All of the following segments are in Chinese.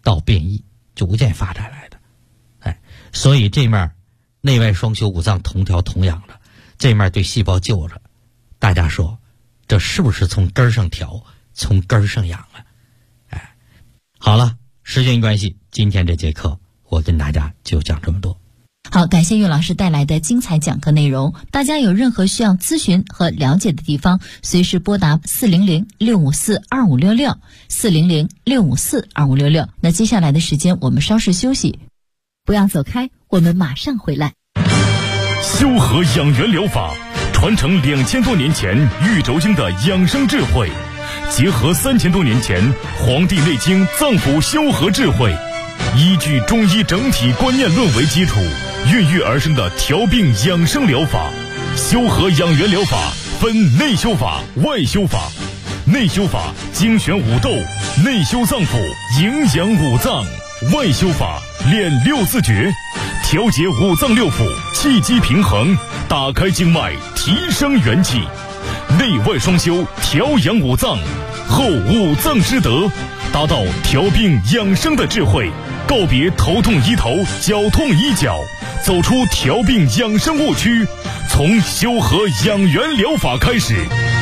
到变异逐渐发展来的。所以这面内外双修五脏同调同养的，这面对细胞救着，大家说这是不是从根儿上调，从根儿上养啊？好了，时间关系，今天这节课我跟大家就讲这么多。 好，感谢岳老师带来的精彩讲课内容。大家有任何需要咨询和了解的地方，随时拨打400-654-2566 400-654-2566。那接下来的时间我们稍事休息，不要走开，我们马上回来。 修和养元疗法传承2000多年前玉轴经的养生智慧，结合3000多年前《黄帝内经》脏腑修和智慧，依据中医整体观念论为基础，孕育而生的调病养生疗法。修和养元疗法分内修法、外修法。内修法精选五斗，内修脏腑，营养五脏；外修法练六字诀，调节五脏六腑，气机平衡，打开经脉，提升元气。内外双修，调养五脏，后五脏之德，达到调病养生的智慧，告别头痛医头，脚痛医脚，走出调病养生误区，从修和养元疗法开始。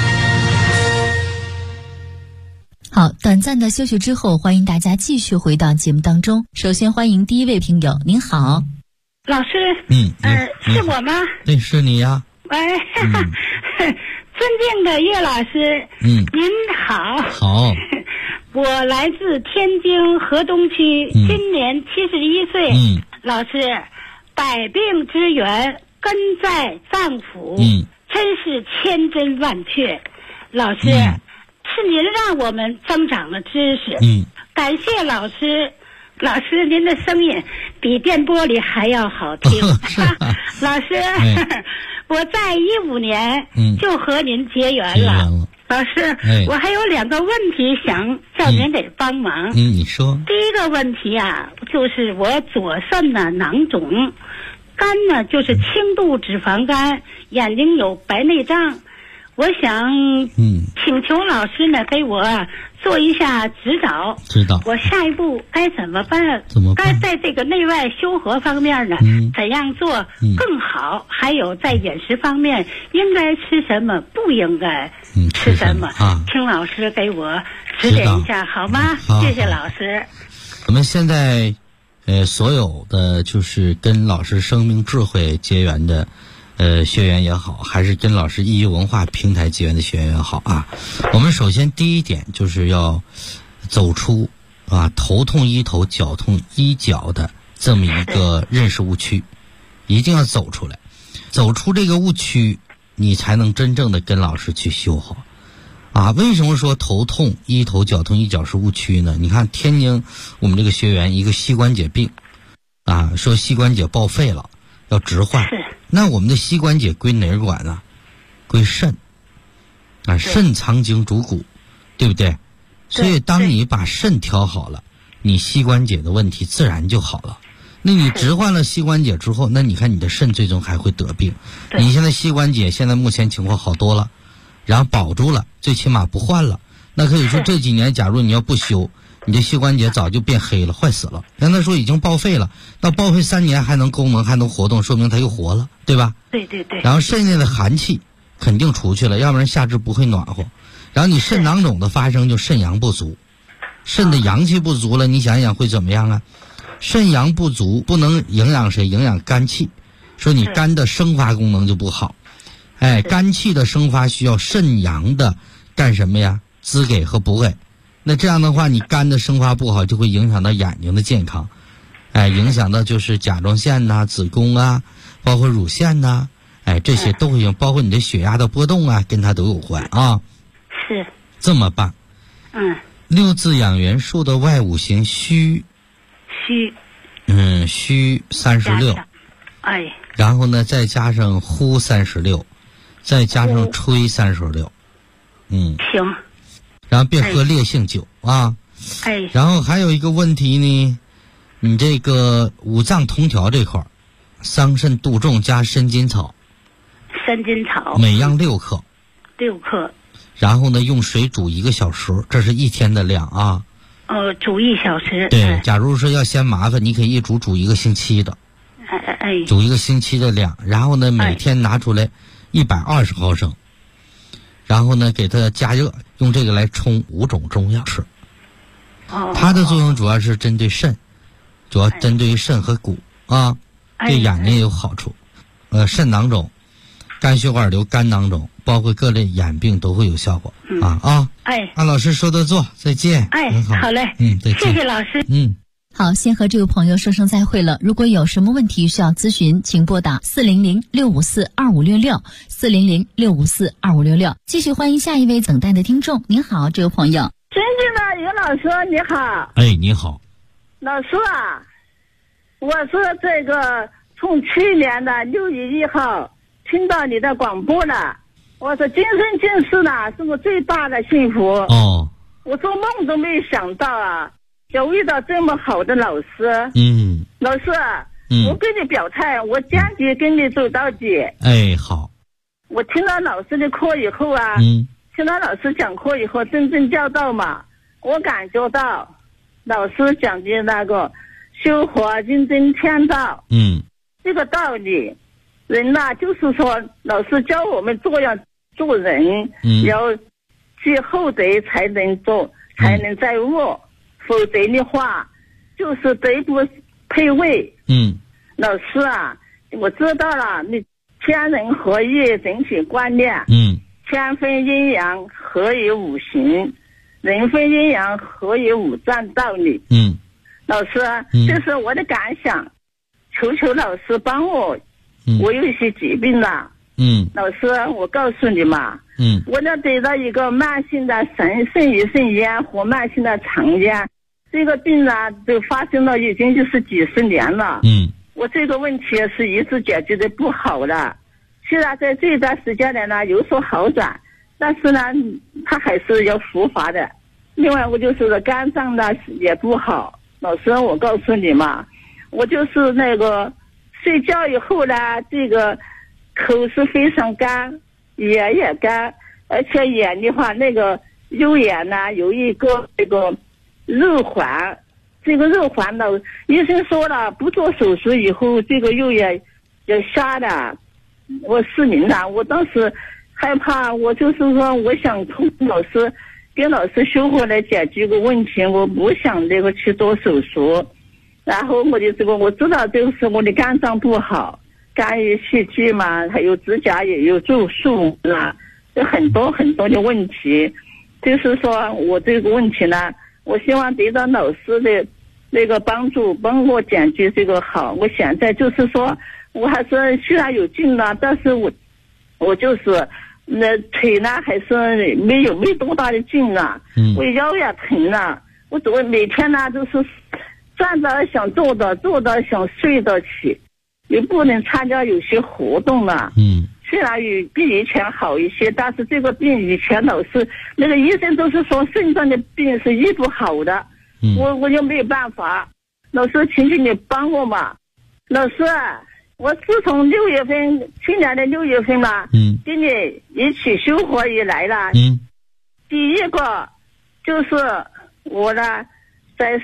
好，短暂的休息之后，欢迎大家继续回到节目当中。首先欢迎第一位听友，您好。 老师，是我吗？ 对，是你呀。 喂，尊敬的岳老师，您好。 好。 我来自天津河东区，今年71岁。老师，百病之源根在脏腑，真是千真万确。老师，是您让我们增长了知识。感谢老师。老师，您的声音比电波里还要好听。老师，我在15年就和您结缘了。老师，我还有2个问题想叫您给帮忙。 你说。 第一个问题啊，就是我左肾呢囊肿，肝呢就是轻度脂肪肝，眼睛有白内障。我想请求老师呢给我做一下指导，我下一步该怎么办？该在这个内外修和方面呢，怎样做更好？还有在饮食方面应该吃什么，不应该吃什么？请老师给我指点一下好吗？谢谢老师。 我们现在所有的就是跟老师生命智慧结缘的学员也好，还是跟老师易文化平台结缘的学员也好啊，我们首先第一点就是要走出头痛医头，脚痛医脚的这么一个认识误区，一定要走出来，走出这个误区，你才能真正的跟老师去修好为什么说头痛医头，脚痛医脚是误区呢？你看天津我们这个学员一个膝关节病说膝关节报废了要置换，那我们的膝关节归哪儿管呢？归肾肾藏精主骨，对不对？所以当你把肾调好了，你膝关节的问题自然就好了。那你置换了膝关节之后，那你看你的肾最终还会得病。你现在膝关节现在目前情况好多了，然后保住了，最起码不换了，那可以说这几年假如你要不修，你的膝关节早就变黑了，坏死了。刚才说已经报废了，到报废3年还能功能还能活动，说明它又活了，对吧？ 对对对。 然后肾内的寒气肯定出去了，要不然下肢不会暖和。然后你肾囊肿的发生就肾阳不足，肾的阳气不足了，你想想会怎么样啊？肾阳不足不能营养谁？营养肝气，说你肝的生发功能就不好。肝气的生发需要肾阳的干什么呀？滋给和补给。那这样的话，你肝的生发不好，就会影响到眼睛的健康，影响到就是甲状腺子宫包括乳腺这些都会有，包括你的血压的波动跟它都有关是这么办。六字养元术的外五行虚36，然后呢再加上呼36，再加上吹36， 行。 然后别喝烈性酒然后还有一个问题呢，你这个五脏同调这块，桑葚、杜仲加参金草，每样6克，然后呢用水煮1个小时，这是1天的量煮1小时。 对，假如说要嫌麻烦，你可以一煮1个星期的。煮1个星期的量，然后呢，每天拿出来120毫升，然后呢，给它加热，用这个来冲5种中药吃。它的作用主要是针对肾，主要针对于肾和骨啊，对眼睛有好处。肾囊肿、肝血管瘤、肝囊肿，包括各类眼病都会有效果按老师说的做，再见。 好嘞， 再见， 谢谢老师。 好，先和这位朋友说声再会了。如果有什么问题需要咨询，请拨打400-654-2566 400-654-2566。继续欢迎下一位等待的听众。您好，这位朋友。 尊敬的于老师，你好。 你好。 老师啊，我是这个从去年的6月1号听到你的广播了。我说今生今世呢，是我最大的幸福。我做梦都没想到啊，要遇到这么好的老师。老师，我跟你表态，我坚决跟你走到底。 好。 我听了老师的课以后啊，听了老师讲课以后，真正教导嘛，我感觉到老师讲的那个修活认真天道，这个道理，人呐，就是说老师教我们做人，要积厚德才能做，才能在握，否则的话就是德不配位。老师啊，我知道了，你天人合一整体观念，天分阴阳合于五行，人分阴阳合于五脏道理。老师，这是我的感想，求求老师帮我，我有一些疾病了。老师，我告诉你嘛，我呢得到一个慢性的肾盂肾炎和慢性的肠炎，这个病呢都发生了已经就是几十年了。我这个问题是一直解决的不好的，虽然在这段时间内呢有所好转，但是呢它还是要复发的。另外我就是肝脏呢也不好。老师，我告诉你嘛，我就是那个睡觉以后呢，这个口是非常干，眼也干，而且眼的话那个右眼呢有一个这个肉环，这个肉环呢医生说了不做手术以后这个右眼要瞎的，我失明了。我当时害怕，我就是说我想从跟老师修活来解决个问题，我不想这个去做手术。然后我的这个我知道就是我的肝脏不好，肝郁气滞嘛，还有指甲也有皱数啦，有很多很多的问题。就是说我这个问题呢，我希望得到老师的那个帮助，帮我解决这个好。我现在就是说我还是虽然有劲了，但是我就是那腿呢还是没多大的劲了。我腰也疼了，我每天呢都是站着想坐着，坐着想睡着起，也不能参加有些活动了。虽然比以前好一些，但是这个病以前老是那个医生都是说肾脏的病是医不好的。我就没有办法。老师，请你帮我嘛。老师，我自从去年的6月份嘛，跟你一起修活以来了。第一个就是我呢在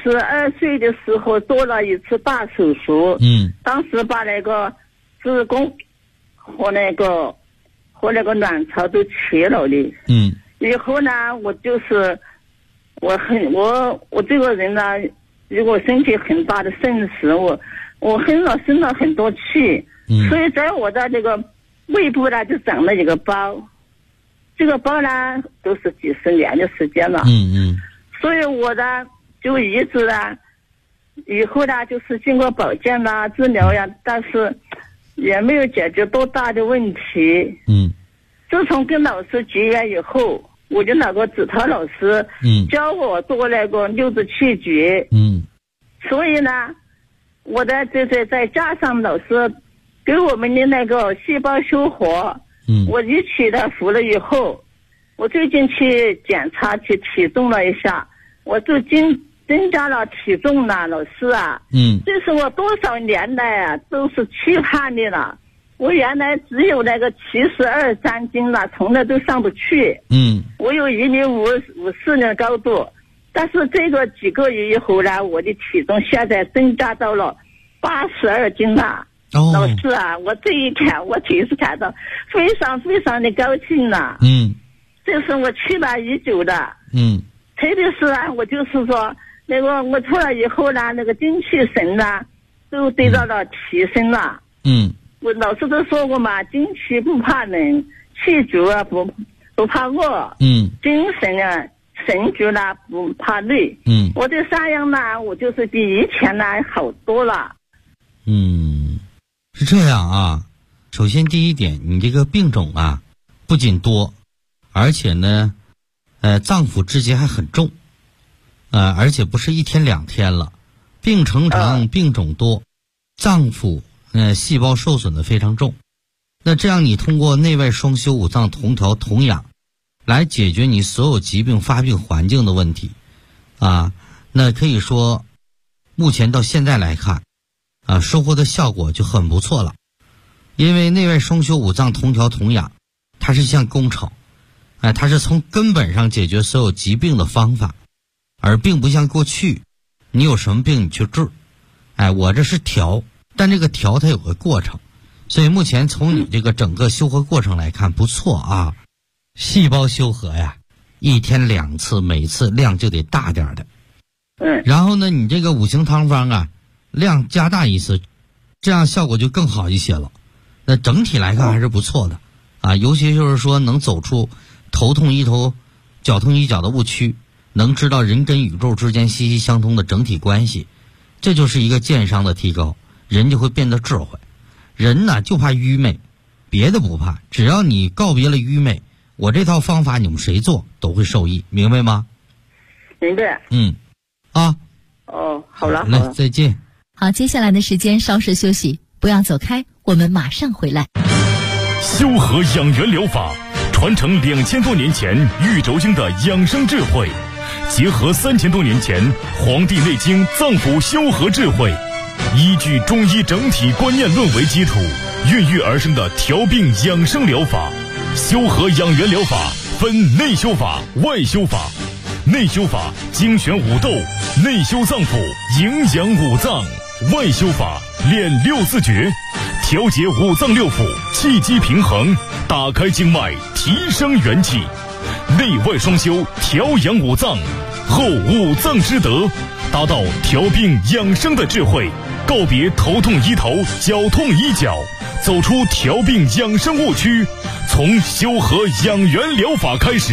42岁的时候做了一次大手术。当时把那个子宫和那个卵巢都切了的。以后呢我就是我这个人呢，如果身体很大的肾石，我生了很多气。所以在我的这个胃部呢就长了一个包，这个包呢都是几十年的时间了。所以我呢就一直呢以后呢就是经过保健啦治疗呀，但是也没有解决多大的问题。自从跟老师结缘以后，我的那个指导老师教我做那个六字气诀。所以呢我的再加上老师给我们的那个细胞修活，我一起的服了以后，我最近去检查去体重了一下，我就增加了体重了。老师啊，这是我多少年来啊都是期盼的了。我原来只有那个72、3斤了，从来都上不去。我有1米54的高度， 但是这个几个月以后呢，我的体重现在增加到了82斤了。老师啊，我这一天我真是感到非常非常的高兴了。这是我期待已久的。特别是啊，我就是说那个我出来以后呢，那个精气神呢都得到了提升了。我老师都说过嘛，精气不怕冷，气足啊不怕饿。精神啊神足呢不怕累。我这3样呢，我就是比以前呢好多了。 是这样啊。首先第一点，你这个病种啊不仅多，而且呢脏腑之结还很重，而且不是1天2天了，病程长，病种多，脏腑细胞受损的非常重。那这样你通过内外双修五脏同调同养来解决你所有疾病发病环境的问题啊，那可以说目前到现在来看收获的效果就很不错了。因为内外双修五脏同调同养，它是项工程，它是从根本上解决所有疾病的方法，而并不像过去你有什么病你去治，我这是调，但这个调它有个过程，所以目前从你这个整个修合过程来看不错啊。细胞修合呀，1天2次，每次量就得大点的。然后呢，你这个五行汤方啊，量加大1次，这样效果就更好一些了。那整体来看还是不错的啊，尤其就是说能走出头痛医头，脚痛医脚的误区，能知道人跟宇宙之间息息相通的整体关系，这就是一个健商的提高，人就会变得智慧。人呢就怕愚昧，别的不怕，只要你告别了愚昧，我这套方法你们谁做都会受益，明白吗？ 明白。好了， 来，再见。 好，接下来的时间稍事休息，不要走开，我们马上回来。 修和养元疗法传承2000多年前玉轴经的养生智慧，结合3000多年前《黄帝内经》脏腑修和智慧，依据中医整体观念论为基础，孕育而生的调病养生疗法。修和养元疗法分内修法、外修法。内修法精选五斗，内修脏腑，营养五脏；外修法练64诀，调节五脏六腑，气机平衡，打开经脉，提升元气。内外双修，调养五脏，后五脏之德，达到调病养生的智慧。告别头痛医头，脚痛医脚，走出调病养生误区，从修和养元疗法开始。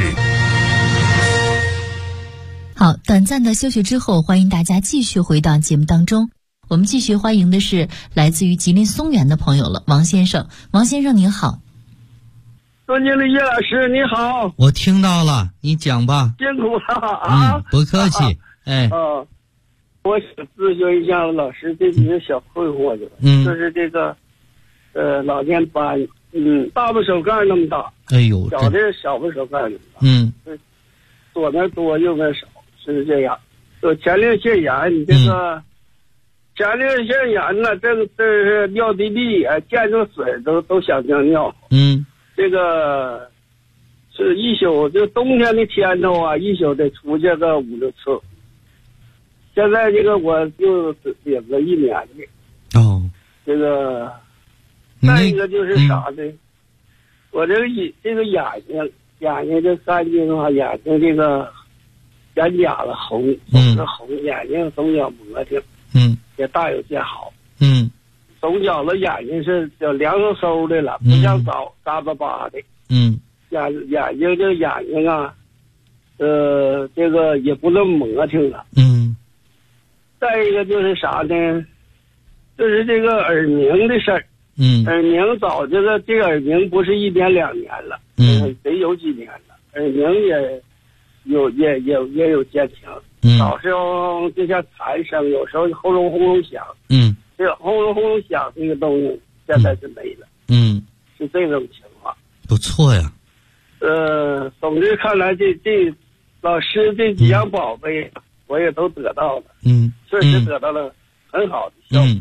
好，短暂的休息之后，欢迎大家继续回到节目当中。我们继续欢迎的是来自于吉林松原的朋友了，王先生。王先生您好。 尊敬的叶老师你好。 我听到了，你讲吧。 辛苦了啊。 不客气。 我想咨询一下老师这几个小困惑的。就是这个老年斑，大拇手盖那么大，小的小拇手盖那么大，左边多右边少，是这样。有前列腺炎，你这个前列腺炎呢，这是尿地利，见着水都想尿尿。这个是一宿，就冬天的天头啊，一宿得出去个5、6次。现在这个我就领了1年的。这个再一个就是啥呢？我这个眼睛这3睛啊，眼睛这个眼睑子红，是红，眼睛总觉磨挺，也大有见好，总觉着眼睛是叫凉飕飕的了，不像早扎巴巴的，眼睛这眼睛啊，这个也不那么磨挺了，再一个就是啥呢？就是这个耳鸣的事儿。耳鸣早这个耳鸣不是1年2年了，得有几年了。耳鸣也有渐强，早时候就像蝉声，有时候轰隆轰隆响，这个轰隆轰隆响这个东西现在是没了，是这种情况。 不错呀。 总之看来这老师这几样宝贝我也都得到了，确实得到了很好的效果。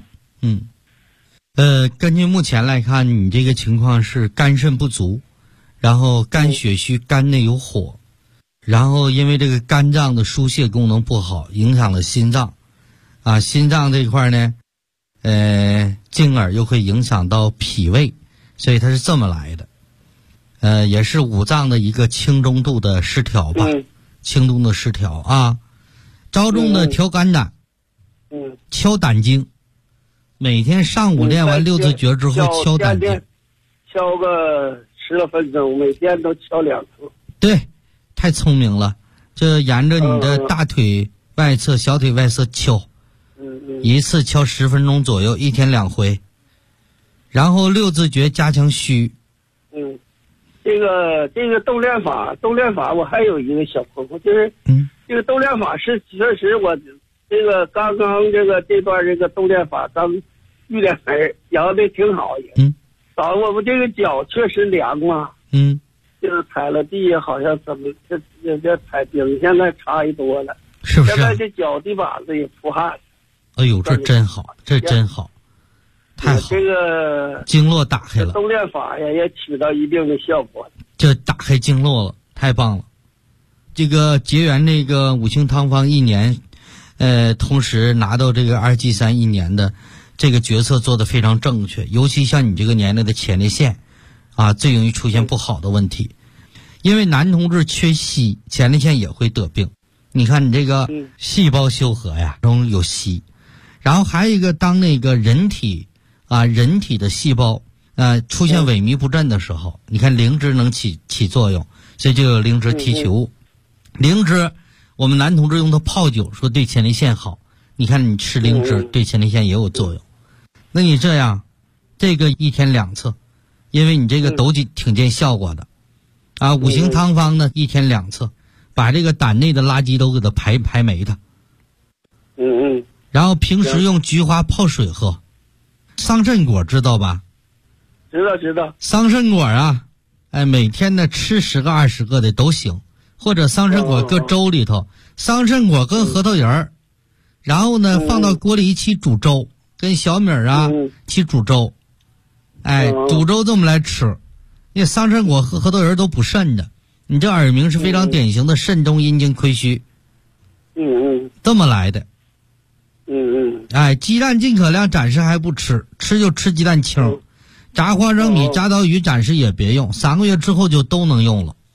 根据目前来看，你这个情况是肝肾不足，然后肝血虚，肝内有火， 然后因为这个肝脏的疏泄功能不好，影响了心脏，心脏这块呢，进而又会影响到脾胃，所以它是这么来的。也是五脏的一个轻中度的失调吧，轻度的失调啊。着重的调肝胆，敲胆经，每天上午练完六字诀之后敲胆经， 敲个10多分钟，每天都敲2次。 对，太聪明了，这沿着你的大腿外侧、小腿外侧敲，一次敲10分钟左右，一天2回。然后六字诀加强虚。 这个动练法，我还有一个小困惑，就是这个动练法是确实我这个刚这段这个动练法刚遇点门摇的挺好也。我这个脚确实凉嘛。就是踩了地好像怎么这踩冰现在差一多了， 是不是？ 现在这脚地板子也出汗。 哎呦，这真好，这真好，太好！ 这个经络打开了， 动练法呀也起到一定的效果。 这打开经络了，太棒了！这个结缘这个五行汤方1年，同时拿到这个2G3 1年的这个决策做得非常正确，尤其像你这个年龄的前列腺。最容易出现不好的问题，因为男同志缺硒，前列腺也会得病。你看你这个细胞修合呀，中有硒，然后还有一个，当那个人体的细胞出现萎靡不振的时候，你看灵芝能起作用，所以就有灵芝提取物。灵芝，我们男同志用它泡酒，说对前列腺好。你看你吃灵芝对前列腺也有作用。那你这样，这个1天2次。因为你这个都挺见效果的，五行汤方呢1天2次，把这个胆内的垃圾都给它排没它。然后平时用菊花泡水喝。桑葚果知道吧？ 知道。 桑葚果每天呢吃10个20个的都行，或者桑葚果搁粥里头，桑葚果跟核桃仁儿，然后呢放到锅里一起煮粥，跟小米一起煮粥。煮粥这么来吃，因为桑葚果和核桃仁都补肾的，你这耳鸣是非常典型的肾中阴经亏虚。这么来的。鸡蛋尽可量暂时还不吃，吃就吃鸡蛋清。炸花生米、炸刀鱼暂时也别用，3个月之后就都能用了。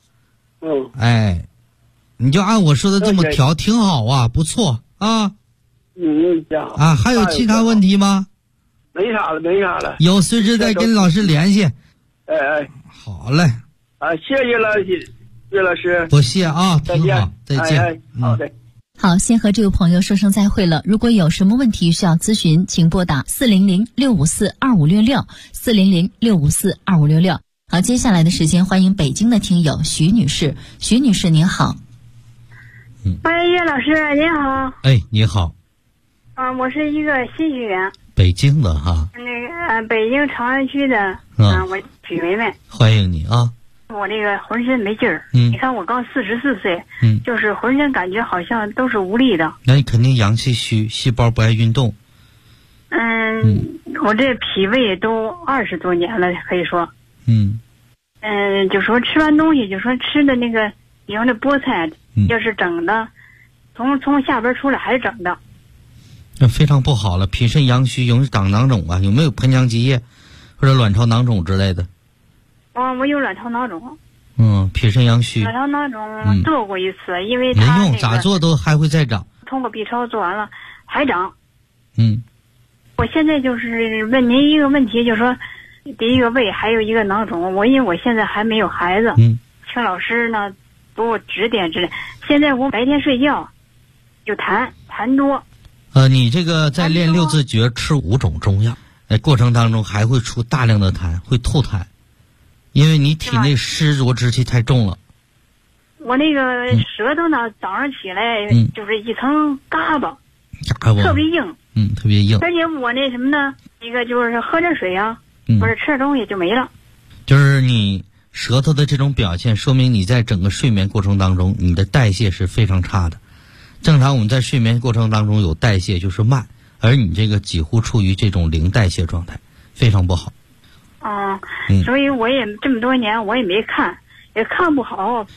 你就按我说的这么调，挺好啊，不错啊。还有其他问题吗？ 没啥了。 有随时再跟老师联系。好嘞。 谢谢了，岳老师。 不谢啊，挺好，再见。 好的。 好，先和这位朋友说声再会了。如果有什么问题需要咨询，请拨打400-654-2566 400-654-2566。好，接下来的时间欢迎北京的听友徐女士。徐女士您好。 岳老师您好。 你好。 我是一个新学员。 北京的哈。 北京长安区的。我许梅梅。 欢迎你啊。 我这个浑身没劲儿。你看我刚44岁。就是浑身感觉好像都是无力的。 那你肯定阳气虚，细胞不爱运动。 我这脾胃都20多年了，可以说。就说吃完东西，就说吃的那个，比方这菠菜，要是整的，从下边出来还是整的。 那非常不好了，脾肾阳虚，容易长囊肿啊。有没有盆腔积液或者卵巢囊肿之类的？ 我有卵巢囊肿。 脾肾阳虚。 卵巢囊肿做过一次，因为没用，咋做都还会再长。 通过 B 超做完了还长。 我现在就是问您一个问题，就是说，第一个胃还有一个囊肿，因为我现在还没有孩子，请老师呢给我指点指点。现在我白天睡觉有痰多。 你这个在练六字诀吃5种中药，过程当中还会出大量的痰，会吐痰，因为你体内湿浊之气太重了。 我那个舌头呢，早上起来就是一层嘎巴，特别硬， 特别硬。 而且我那什么呢，一个就是喝点水啊，或者吃点东西就没了。 就是你舌头的这种表现，说明你在整个睡眠过程当中，你的代谢是非常差的。正常我们在睡眠过程当中有代谢就是慢，而你这个几乎处于这种零代谢状态，非常不好。 所以我也这么多年我也没看，也看不好。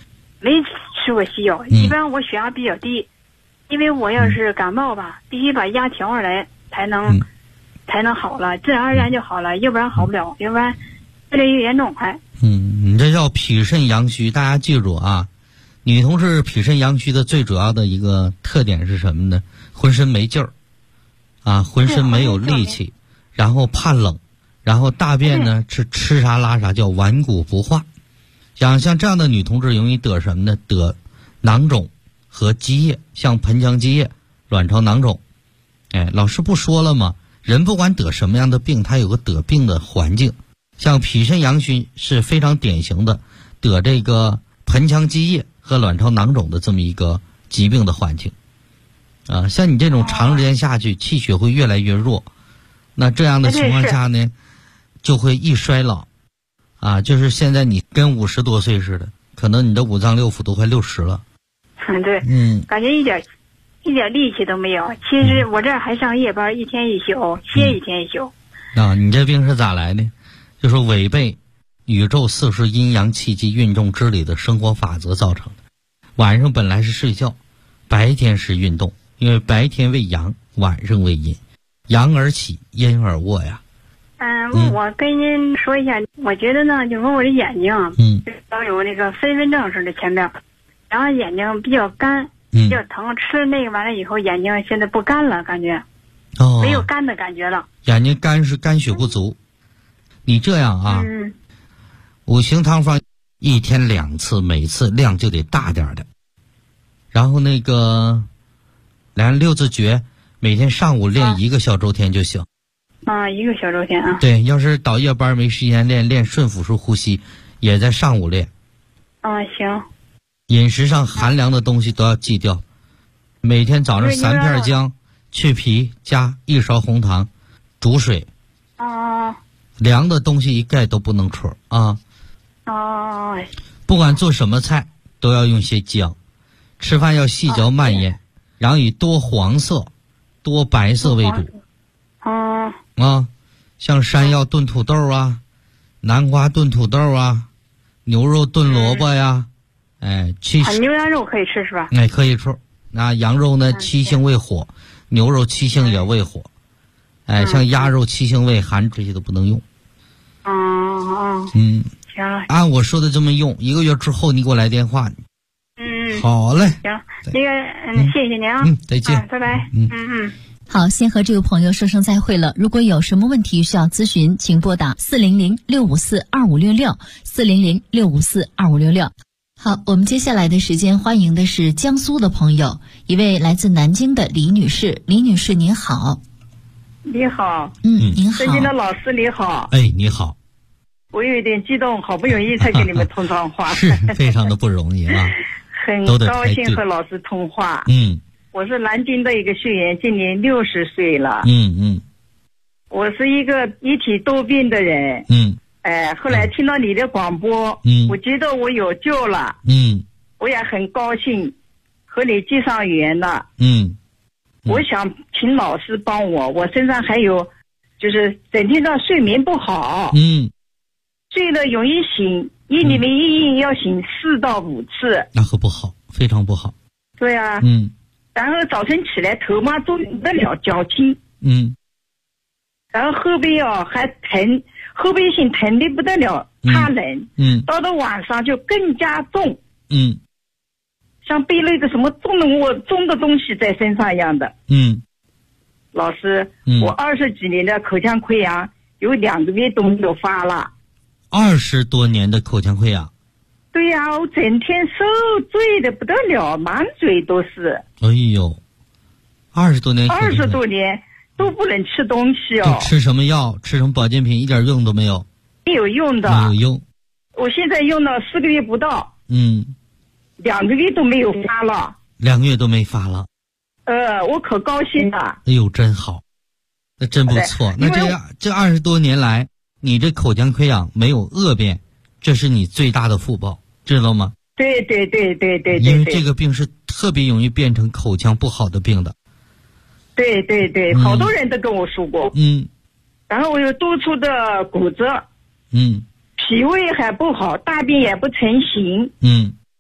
没吃过西药，一般我血压比较低，因为我要是感冒吧，必须把压调上来才能好了，自然而然就好了，要不然好不了，要不然越来越严重还。 你这叫脾肾阳虚，大家记住啊，女同志脾肾阳虚的最主要的一个特点是什么呢？浑身没劲儿，啊，浑身没有力气，然后怕冷，然后大便呢是吃啥拉啥，叫顽固不化。像这样的女同志容易得什么呢？得囊肿和积液，像盆腔积液、卵巢囊肿。老师不说了吗？人不管得什么样的病，他有个得病的环境。像脾肾阳虚是非常典型的得这个盆腔积液和卵巢囊肿的这么一个疾病的环境。像你这种长时间下去，气血会越来越弱。那这样的情况下呢，就会易衰老。就是现在你跟50多岁似的，可能你的五脏六腑都快60了。 对，感觉一点力气都没有。其实我这还上夜班，一天一宿，歇一天一宿。 你这病是咋来的？就是违背宇宙40时阴阳气机运动之理的生活法则造成的。晚上本来是睡觉，白天是运动，因为白天为阳，晚上为阴，阳而起，阴而卧呀。 我跟您说一下，我觉得呢，就是我的眼睛，都有那个飞蚊症似的前边，然后眼睛比较干，比较疼，吃那个完了以后，眼睛现在不干了，感觉，没有干的感觉了。 眼睛干是肝血不足。你这样啊，五行汤方1天2次，每次量就得大点的。然后那个6字诀，每天上午练1个小周天就行。 1个小周天啊。对， 要是倒夜班没时间练顺腹式呼吸，也在上午练。 行。 饮食上寒凉的东西都要忌掉，每天早上3片姜，去皮，加1勺红糖，煮水。凉的东西一概都不能吃啊。不管做什么菜都要用些姜，吃饭要细嚼慢咽，然后以多黄色、多白色为主。像山药炖土豆啊，南瓜炖土豆啊，牛肉炖萝卜呀， 牛羊肉可以吃是吧？ 可以吃。那羊肉呢，七性胃火，牛肉七性也胃火。像鸭肉七性胃寒，这些都不能用。 行了。 按我说的这么用，1个月之后你给我来电话。好嘞。 行，谢谢您啊。 再见。 拜拜。 好，先和这位朋友说声再会了。如果有什么问题需要咨询，请拨打400-654-2566，400-654-2566。好，我们接下来的时间欢迎的是江苏的朋友，一位来自南京的李女士。李女士您好。 你好。 您好。 尊敬的老师你好。 你好。 我有一点激动，好不容易才跟你们通上话。 是非常的不容易啊。 很高兴和老师通话。我是南京的一个学员，今年60岁了。我是一个一体多病的人。后来听到你的广播，我觉得我有救了。我也很高兴和你结上缘了。我想请老师帮我，我身上还有就是整天的睡眠不好。睡得容易醒，夜里面一夜要醒4到5次。 那可不好，非常不好。 对啊。然后早晨起来头麻重不得了，脚轻。然后后背还疼，后背心疼的不得了，怕冷。到了晚上就更加重。像背了一个什么重的东西在身上一样的。老师，我20几年的口腔溃疡有2个月都没有发了。 20多年的口腔溃疡。 对呀，我整天受罪的不得了，满嘴都是。 20多年。 20多年都不能吃东西就吃什么药，吃什么保健品，一点用都没有。 没有用的。 没有用。 我现在用了4个月不到。2个月都没有发了。 2个月都没发了。 我可高兴了。 真好，那真不错。那这20多年来，你这口腔溃疡没有恶变，这是你最大的福报，知道吗？ 对。 因为这个病是特别容易变成口腔不好的病的。 对，好多人都跟我说过。然后我有多处的骨折。脾胃还不好，大便也不成形。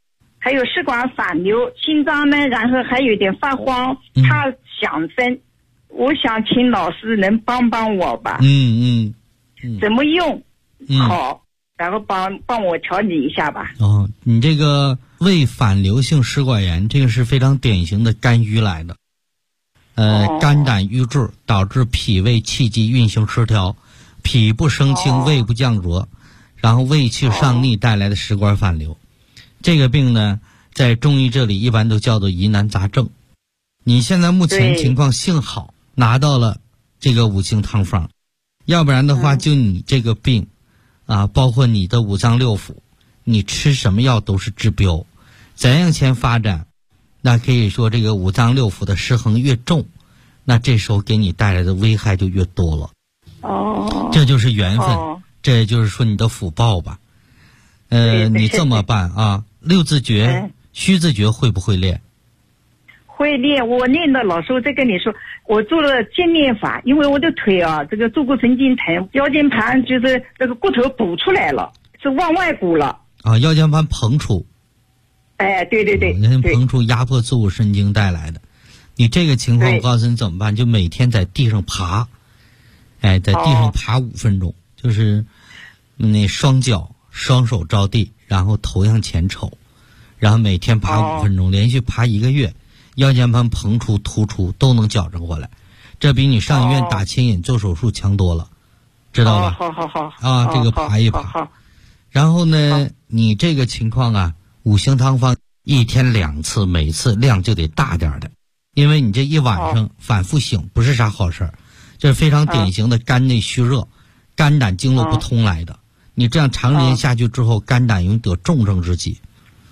还有食管反流，心脏呢，然后还有点发慌，怕响声。我想请老师能帮帮我吧。怎么用好？然后帮我调理一下吧。 你这个胃反流性食管炎，这个是非常典型的肝郁来的。肝胆郁滞导致脾胃气机运行失调，脾不升清，胃不降浊，然后胃气上逆带来的食管反流。这个病呢，在中医这里一般都叫做疑难杂症。你现在目前情况幸好拿到了这个五行汤方，要不然的话，就你这个病啊，包括你的五脏六腑，你吃什么药都是治标。怎样前发展，那可以说这个五脏六腑的失衡越重，那这时候给你带来的危害就越多了。这就是缘分，这也就是说你的福报吧。你这么办啊？六字诀、虚字诀会不会练？ 会练，我练的。老师，我再跟你说，我做了健练法，因为我的腿啊，这个坐骨神经疼，腰间盘就是这个骨头补出来了，是往外鼓了。 腰间盘膨出。 对， 膨出压迫坐骨神经带来的。你这个情况，我告诉你怎么办，就每天在地上爬，在地上爬5分钟，就是那双脚双手着地，然后头向前瞅，然后每天爬5分钟，连续爬1个月，腰间盘膨出突出都能矫正过来，这比你上医院打牵引做手术强多了，知道吧？好，这个爬一爬。然后呢，你这个情况啊，五行汤方1天2次，每次量就得大点的，因为你这一晚上反复醒不是啥好事儿，这是非常典型的肝内虚热、肝胆经络不通来的。你这样长时间下去之后，肝胆容易得重症之疾。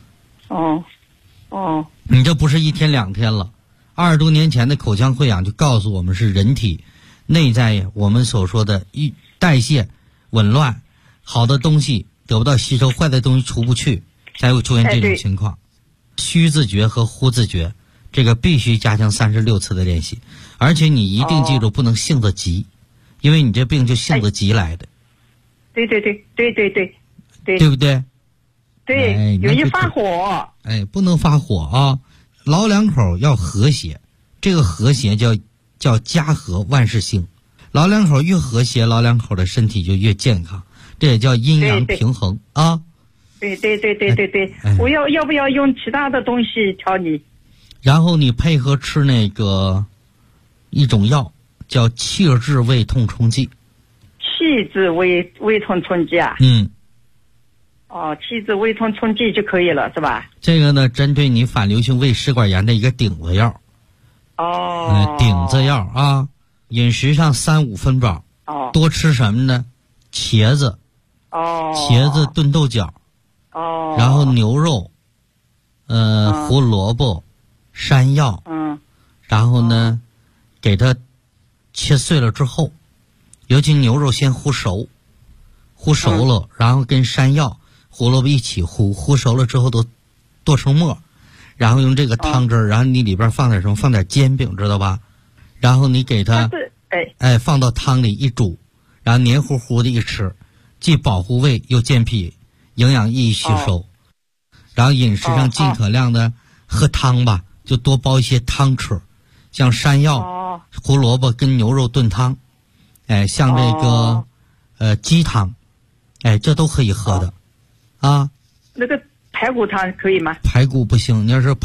你这不是1天2天了，20多年前的口腔溃疡就告诉我们是人体内在我们所说的代谢紊乱，好的东西得不到吸收，坏的东西出不去，才会出现这种情况。虚字诀和呼字诀，这个必须加强36次的练习，而且你一定记住不能性子急，因为你这病就性子急来的。 对， 对不对？ 对，容易发火。 不能发火啊！老两口要和谐，这个和谐叫家和万事兴。老两口越和谐，老两口的身体就越健康，这也叫阴阳平衡啊。 对，我要不要用其他的东西调理？ 然后你配合吃那个一种药，叫气滞胃痛冲剂。 气滞胃痛冲剂啊？气滞胃痛冲剂就可以了，是吧？ 这个呢，针对你反流性胃食管炎的一个顶子药。顶子药啊，饮食上3、5分饱。多吃什么呢？茄子。茄子炖豆角。然后牛肉，胡萝卜，山药。然后呢，给它切碎了之后，尤其牛肉先烀熟了，然后跟山药、胡萝卜一起烀熟了之后都剁成末，然后用这个汤汁儿，然后你里边放点什么？放点煎饼，知道吧？然后你给它放到汤里一煮，然后黏糊糊的一吃，既保护胃又健脾，营养易吸收。然后饮食上尽可量的喝汤吧，就多煲一些汤吃，像山药、胡萝卜跟牛肉炖汤，像这个鸡汤，这都可以喝的啊。 那个排骨汤可以吗？ 排骨不行，你要是